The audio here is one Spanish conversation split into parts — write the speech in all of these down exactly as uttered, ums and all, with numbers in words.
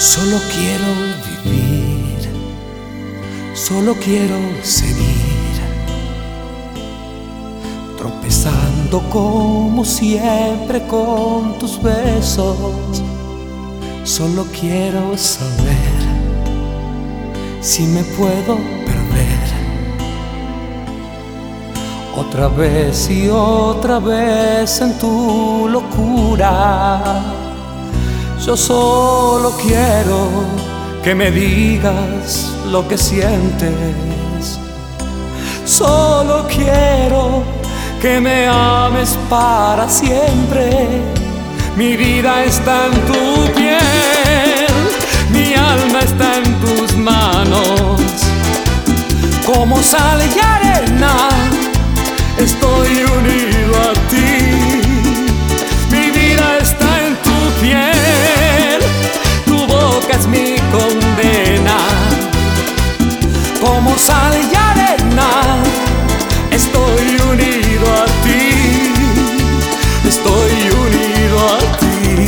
Solo quiero vivir, solo quiero seguir, tropezando como siempre con tus besos. Solo quiero saber si me puedo perder otra vez y otra vez en tu locura. Yo solo quiero que me digas lo que sientes. Solo quiero que me ames para siempre. Mi vida está en tu piel, mi alma está en tus manos. Como sal y arena, estoy unido a ti. Mi vida está en tu piel, tu boca es mi condena. Como sal y arena, estoy unido a ti. Estoy unido a ti.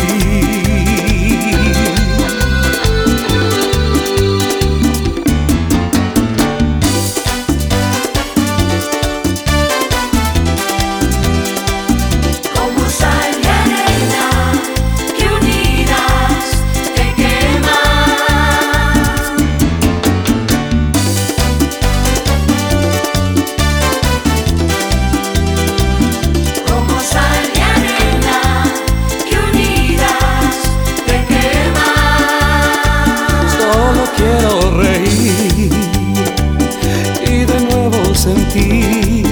Quiero reír y de nuevo sentir,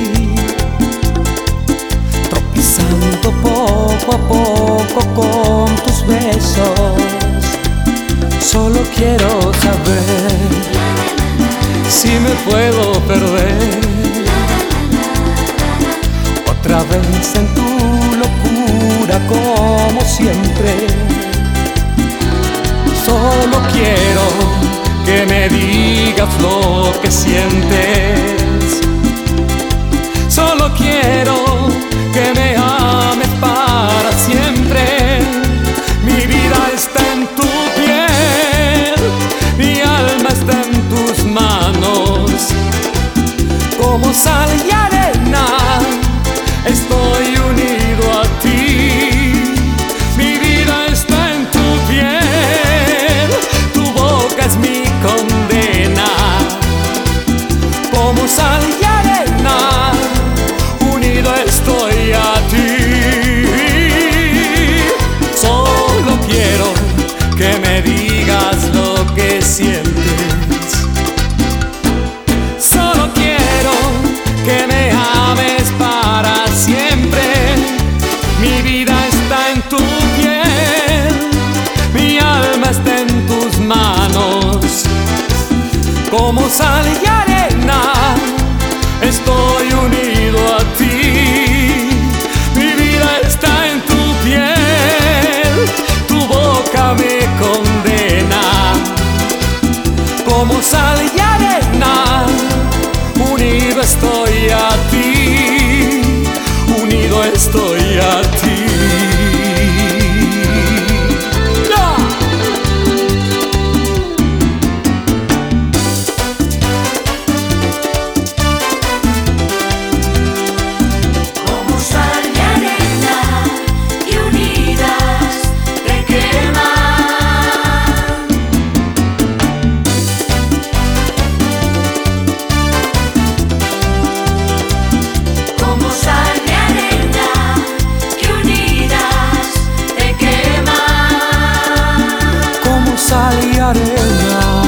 tropezando poco a poco con tus besos. Solo quiero saber si me puedo perder otra vez en tu locura como siempre. Solo quiero que me digas lo que sientes. Solo quiero que me ames para siempre. Mi vida está en tu piel, mi alma está en tus manos. Como sal y arena, estoy unido a ti. Mi vida está en tu piel, tu boca es mi condena. Como sal y arena, unido estoy a ti. Solo quiero que me digas lo que sientes. Solo quiero que me ames para siempre. Mi vida está en tu piel, mi alma está en tus manos. Como sal y arena, estoy unido a ti. Mi vida está en tu piel, tu boca me condena. Como sal y arena, unido estoy a ti. Unido estoy a ti. Sal y arena.